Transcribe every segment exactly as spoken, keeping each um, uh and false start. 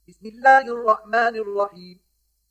بسم الله الرحمن الرحيم.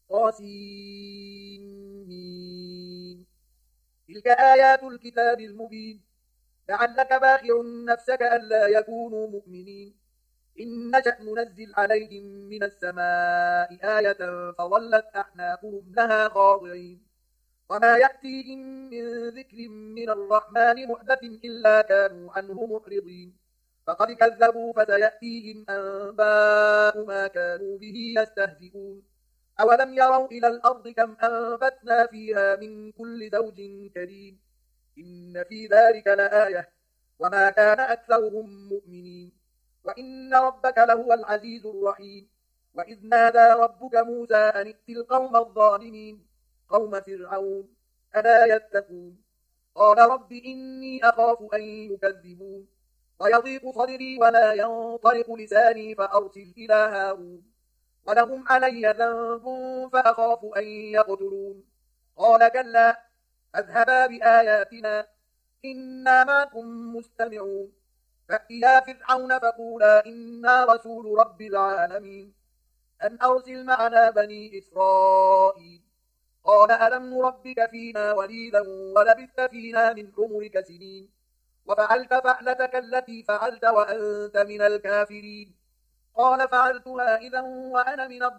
طاسين. تلك آيات الكتاب المبين. لعلك باخع نفسك ألا يكونوا مؤمنين. إن نشأ ننزل عليهم من السماء آية فظلت أعناقهم لها خاضعين. وما يأتيهم من ذكر من الرحمن محدث إلا كانوا عنه معرضين. فقد كذبوا فسيأتيهم أنباء ما كانوا به يستهزئون. أولم يروا إلى الأرض كم أنبتنا فيها من كل زوج كريم. إن في ذلك لآية وما كان أكثرهم مؤمنين. وإن ربك لهو العزيز الرحيم. وإذ نادى ربك موسى أن ائت القوم الظالمين قوم فرعون ألا يتقون. قال رب إني أخاف أن يكذبون ويضيق صدري ولا ينطلق لساني فأرسل إلى هارون ولهم علي ذنب فأخاف أن يقتلون. قال كلا اذهبا بآياتنا إنا معكم مستمعون. فأتيا فرعون فقولا إنا رسول رب العالمين أن أرسل معنا بني إسرائيل. قال ألم نربك فينا وليدا ولبثت فينا من عمرك سنين وفعلت فعلتك التي فعلت وأنت من الكافرين. قال فعلتها إذا وأنا من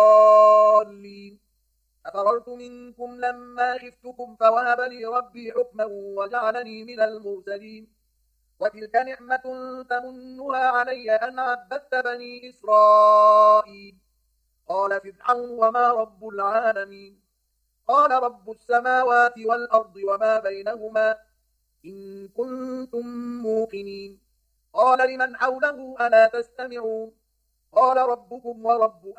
الضالين. أفررت منكم لما خفتكم فوهب لي ربي حكما وجعلني من المرسلين. وتلك نعمة تمنها علي أن عبدت بني إسرائيل. قال فرعون وما رب العالمين. قال رب السماوات والأرض وما بينهما إن كنتم موقنين. قال لمن حوله ألا تستمعون. قال ربكم ورب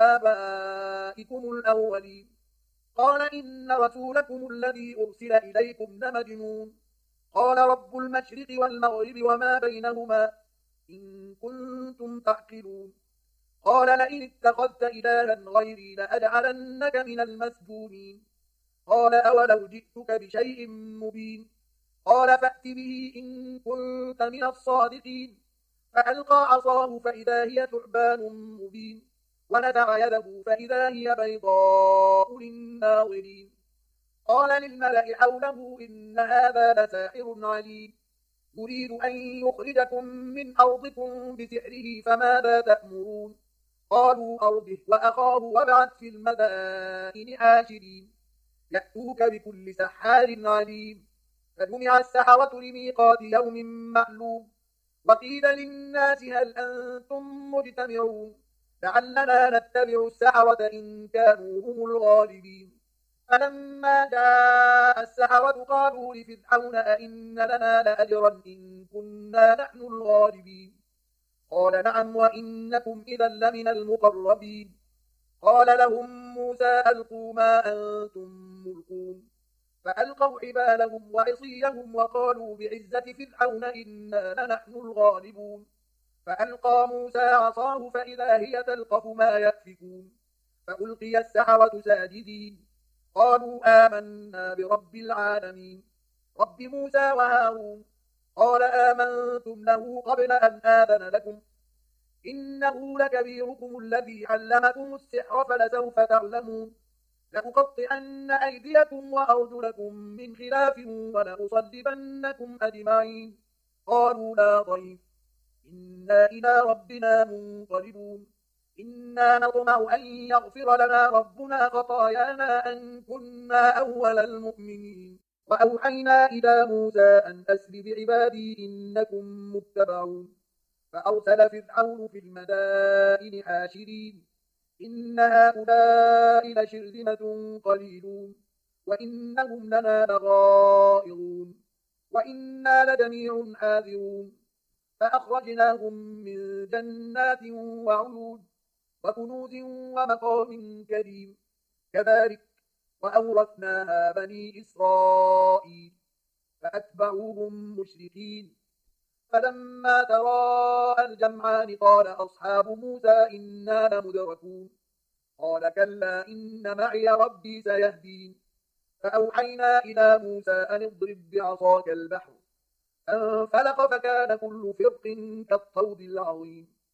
آبائكم الأولين. قال إن رسولكم الذي أرسل إليكم لمجنون. قال رب المشرق والمغرب وما بينهما إن كنتم تعقلون. قال لئن اتخذت إلها غيري لأجعلنك من المسجونين. قال أولو جئتك بشيء مبين. قال فأت به إن كنت من الصادقين. فألقى عصاه فإذا هي ثعبان مبين ونزع يده فإذا هي بيضاء للناظرين. قال للملأ حوله إن هذا لساحر عليم يريد أن يخرجكم من أرضكم بسحره فماذا تأمرون. قالوا أرجه وأخاه وابعث في المدائن حاشرين يأتوك بكل سحار عليم. فجمع السحرة لميقات يوم معلوم. وقيل للناس هل أنتم مجتمعون لعلنا نتبع السحرة إن كانوا هم الغالبين. فلما جاء السحرة قالوا لفرعون أئن لنا لأجرا إن كنا نحن الغالبين. قال نعم وإنكم إذا لمن المقربين. قال لهم موسى ألقوا ما أنتم ملقون. فألقوا حبالهم وعصيهم وقالوا بعزة فرعون إنا لنحن الغالبون. فألقى موسى عصاه فإذا هي تلقف ما يأفكون. فألقي السحرة ساجدين قالوا آمنا برب العالمين رب موسى وهارون. قال آمنتم له قبل أن آذن لكم إنه لكبيركم الذي علمكم السحر فلسوف تعلمون. لأقطعن أيديكم وأرجلكم من خلاف ولأصلبنكم أجمعين. قالوا لا ضيف إنا إلى ربنا منقلبون. إنا نطمع أن يغفر لنا ربنا خطايانا أن كنا أول المؤمنين. وأوحينا إلى موسى أن أسر بعبادي إنكم متبعون. فأرسل فرعون في المدائن حاشرين إن هؤلاء لشرذمة قليلون وإنهم لنا لغائظون وإنا لجميع حاذرون. فأخرجناهم من جنات وعيون وكنوز ومقام كريم. كذلك وأورثناها بني إسرائيل فأتبعوهم مشركين. فلما تراءى الجمعان قال أصحاب موسى إنا لمدركون. قال كلا إن معي ربي سيهدين. فأوحينا إلى موسى أن اضرب بعصاك البحر فانفلق فكان كل فرق كالطود العظيم.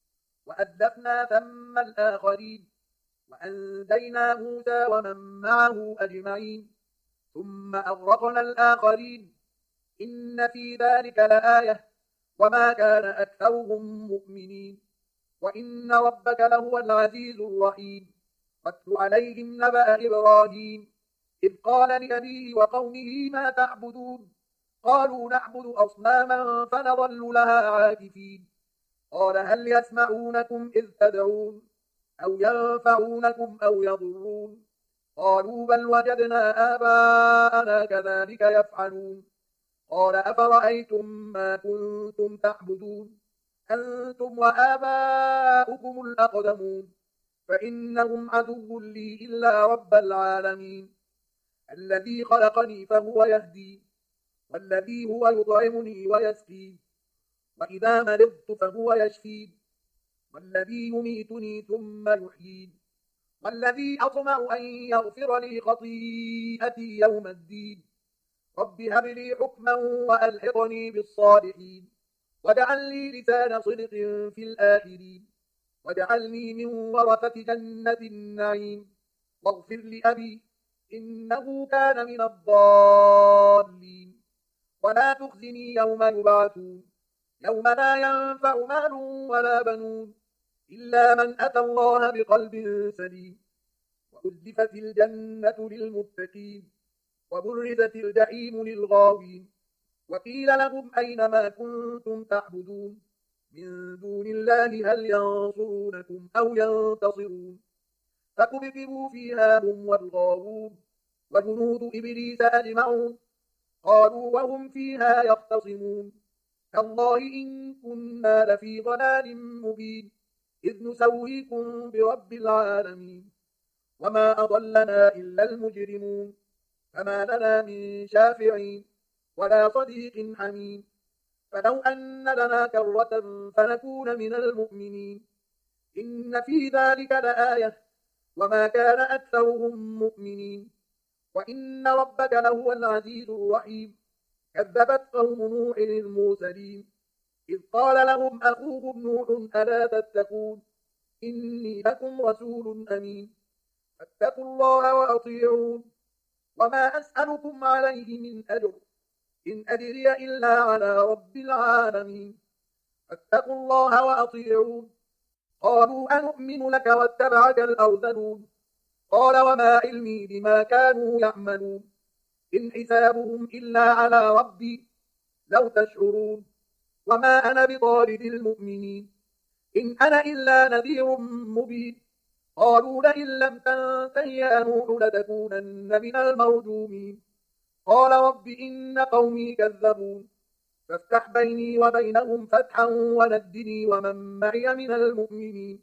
وأزلفنا ثم الآخرين وأنجينا موسى ومن معه أجمعين ثم أغرقنا الآخرين إن في ذلك لآية وما كان أكثرهم مؤمنين وإن ربك لهو العزيز الرحيم واتل عليهم نبأ إبراهيم إذ قال لأبيه وقومه ما تعبدون قالوا نعبد أصناما فنظل لها عاكفين قال هل يسمعونكم إذ تدعون أو ينفعونكم أو يضرون قالوا بل وجدنا آباءنا كذلك يفعلون قال أفرأيتم ما كنتم تعبدون أنتم وآباؤكم الأقدمون فإنهم عدو لي إلا رب العالمين الذي خلقني فهو يهدي والذي هو يطعمني ويسقين وإذا مرضت فهو يشفين والذي يميتني ثم يحيين والذي أطمع أن يغفر لي خطيئتي يوم الدين رب هب لي حكما وألحقني بالصالحين واجعل لي لسان صدق في الآخرين واجعلني من ورثة جنة النعيم واغفر لأبي إنه كان من الضالين ولا تخزني يوم يبعثون يوم لا ينفع مال ولا بنون إلا من أتى الله بقلب سليم وأزلفت الجنة للمتقين وبرزت الجحيم للغاوين وقيل لهم أين ما كنتم تعبدون من دون الله هل ينصرونكم أو ينتصرون فكبكبوا فيها هم والغاوون وجنود إبليس أجمعون قالوا وهم فيها يختصمون تالله إن كنا لفي ضلال مبين إذ نسويكم برب العالمين وما أضلنا إلا المجرمون فما لنا من شافعين ولا صديق حميم فلو أن لنا كرة فنكون من المؤمنين إن في ذلك لآية وما كان أكثرهم مؤمنين وإن ربك لهو العزيز الرحيم كذبت قوم نوح المرسلين إذ قال لهم أخوهم نوح ألا تتقون إني لكم رسول أمين فاتقوا الله وأطيعون وما أسألكم عليه من أجر إن أجري إلا على رب العالمين فاتقوا الله وأطيعون قالوا أنؤمن لك واتبعك الأرذلون قال وما علمي بما كانوا يعملون إن حسابهم إلا على ربي لو تشعرون وما أنا بطارد المؤمنين إن أنا إلا نذير مبين قالوا لئن لم تنته يا نوح لتكونن من المرجومين قال رب إن قومي كذبون فافتح بيني وبينهم فتحا ونجني ومن معي من المؤمنين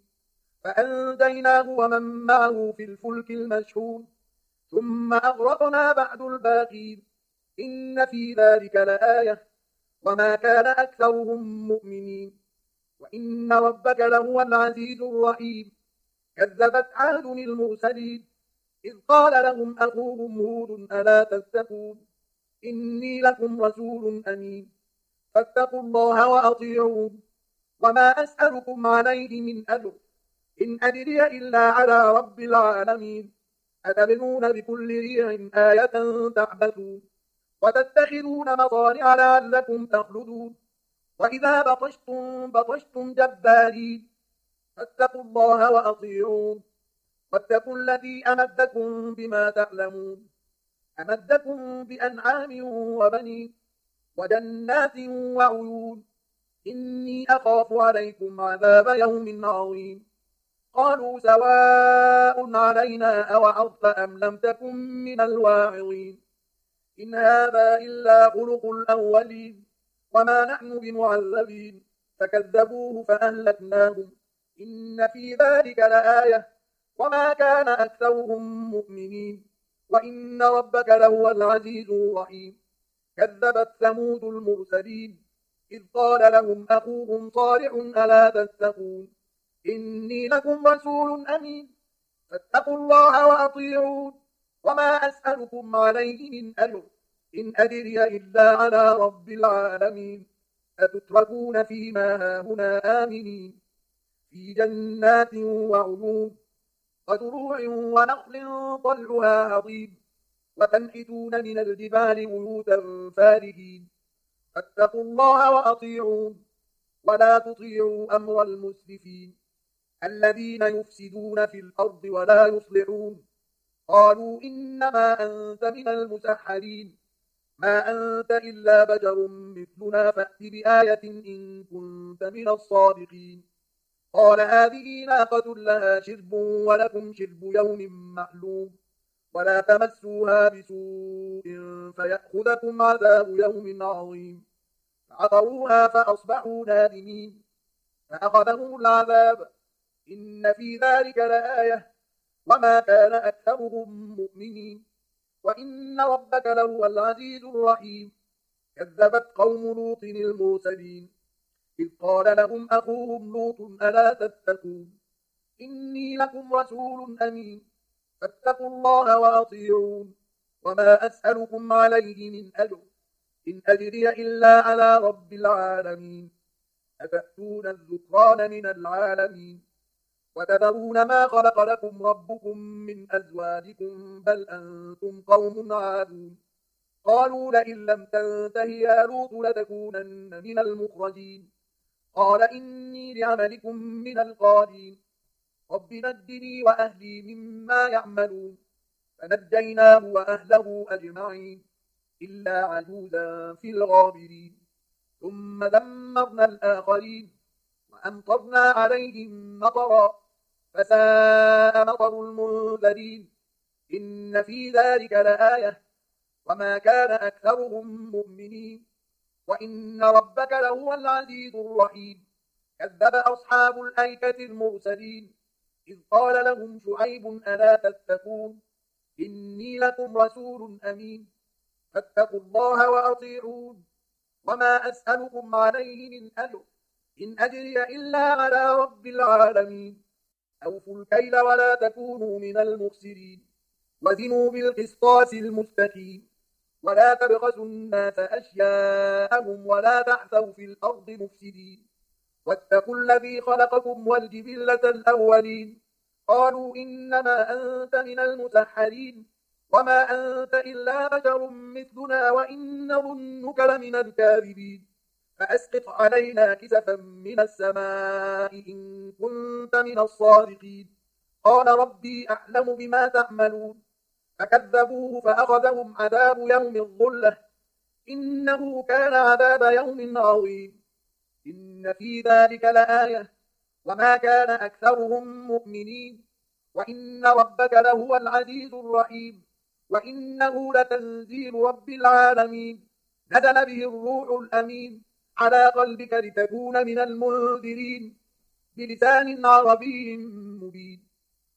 فأنجيناه ومن معه في الفلك المشحون ثم أغرقنا بعد الباقين إن في ذلك لآية وما كان أكثرهم مؤمنين وإن ربك لهو العزيز الرحيم كذبت عاد المرسلين إذ قال لهم أخوهم هود ألا تتقون إني لكم رسول أمين فاتقوا الله وأطيعون وما أسألكم عليه من أجر إن أجري إلا على رب العالمين أتبنون بكل ريع آية تعبثون وتتخذون مصانع لعلكم تخلدون وإذا بطشتم بطشتم جبارين فاتقوا الله وأطيعون واتقوا الذي أمدكم بما تعلمون أمدكم بأنعام وبنين وجنات وعيون إني أخاف عليكم عذاب يوم عظيم قالوا سواء علينا أوعظت أم لم تكن من الواعظين إن هذا إلا خلق الأولين وما نحن بمعذبين فكذبوه فأهلكناهم إن في ذلك لآية وما كان أكثرهم مؤمنين وإن ربك لهو العزيز الرحيم كذبت ثمود المرسلين إذ قال لهم أخوهم صالح ألا تتقون إني لكم رسول أمين فاتقوا الله وأطيعون وما أسألكم عليه من أجر إن أجري إلا على رب العالمين أتتركون فيما هاهنا آمنين في جنات وعيون وزروع ونخل طلعها هضيم وتنحتون من الجبال بيوتا فارهين فاتقوا الله وأطيعون ولا تطيعوا أمر المسرفين الذين يفسدون في الأرض ولا يصلحون قالوا إنما أنت من المسحرين ما أنت إلا بشر مثلنا فأت بآية إن كنت من الصادقين قال هذه ناقة لها شرب ولكم شرب يوم معلوم ولا تمسوها بسوء فيأخذكم عذاب يوم عظيم فعقروها فأصبحوا نادمين فأخذهم العذاب إن في ذلك لآية وما كان أكثرهم مؤمنين وإن ربك لهو العزيز الرحيم كذبت قوم لوط المرسلين إذ قال لهم أخوهم لوط ألا تتقون إني لكم رسول أمين فاتقوا الله وأطيعون وما أسألكم عليه من أجر إن أجري إلا على رب العالمين أتأتون الذكران من العالمين وتذرون ما خلق لكم ربكم من أزواجكم بل أنتم قوم عادون قالوا لئن لم تنته يا لوط لتكونن من المخرجين قال إني لعملكم من القالين رب نجني وأهلي مما يعملون فنجيناه وأهله أجمعين إلا عجوزا في الغابرين ثم دمرنا الآخرين وأمطرنا عليهم مطرا فساء مطر المنذرين إن في ذلك لآية وما كان أكثرهم مؤمنين وإن ربك لهو العزيز الرحيم كذب أصحاب الأيكة المرسلين إذ قال لهم شعيب ألا تتقون إني لكم رسول أمين فاتقوا الله وأطيعون وما أسألكم عليه من أجر إن أجري إلا على رب العالمين أوفوا الكيل ولا تكونوا من المخسرين وزنوا بالقسطاس المستقيم ولا تبخسوا الناس أشياءهم ولا تحثوا في الأرض مفسدين واتقوا الذي خلقكم والجبلة الأولين قالوا إنما أنت من المسحرين وما أنت إلا بشر مثلنا وإن ظنك لمن الكاذبين فأسقط علينا كسفا من السماء إن كنت من الصادقين قال ربي أعلم بما تعملون فكذبوه فأخذهم عذاب يوم الظلة إنه كان عذاب يوم عظيم إن في ذلك لآية وما كان أكثرهم مؤمنين وإن ربك لهو العزيز الرحيم وإنه لتنزيل رب العالمين نزل به الروح الأمين على قلبك لتكون من المنذرين بلسان عربي مبين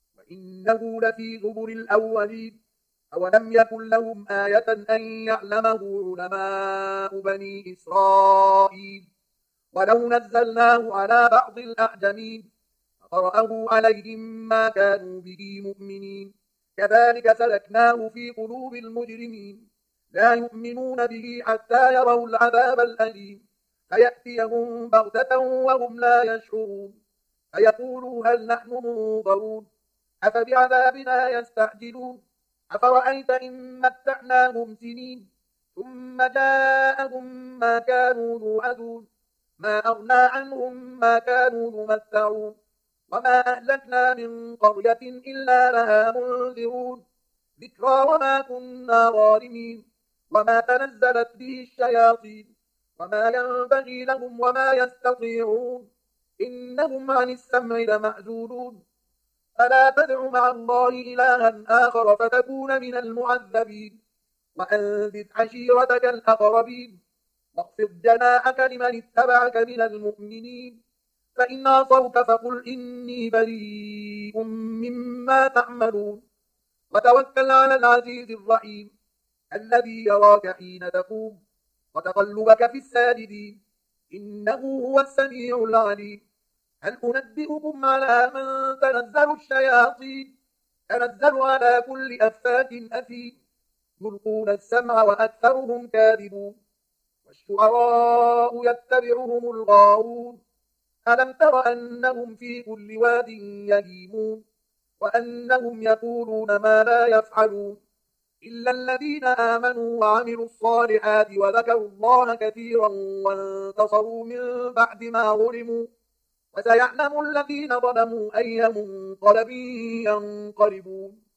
وإنه لفي زبر الأولين أولم يكن لهم آية أن يعلمه علماء بني إسرائيل ولو نزلناه على بعض الأعجمين فقرأه عليهم ما كانوا به مؤمنين كذلك سلكناه في قلوب المجرمين لا يؤمنون به حتى يروا العذاب الأليم فيأتيهم بغتة وهم لا يشعرون فيقولوا هل نحن منظرون أفبعذابنا يستعجلون أفرأيت إن متعناهم سنين ثم جاءهم ما كانوا يوعدون ما أغنى عنهم ما كانوا يمتعون وما أهلكنا من قرية إلا لها منذرون ذكرى وما كنا ظالمين وما تنزلت به الشياطين وما ينبغي لهم وما يستطيعون إنهم عن السمع لمعزولون فلا تدع مع الله إلها آخر فتكون من المعذبين وأنذر عشيرتك الأقربين واخفض جناحك لمن اتبعك من المؤمنين فإن عصوك فقل إني بريء مما تعملون وتوكل على العزيز الرحيم الذي يراك حين تقوم وتقلبك في الساجدين إنه هو السميع العليم هل أنبئكم على من تنزل الشياطين تنزل على كل أفاك أثيم يلقون السمع وأكثرهم كاذبون والشعراء يتبعهم الغاوون ألم تر أنهم في كل واد يهيمون وأنهم يقولون ما لا يفعلون إلا الذين آمنوا وعملوا الصالحات وذكروا الله كثيرا وانتصروا من بعد ما ظلموا وسيعلم الذين ظلموا أي منقلب ينقلبون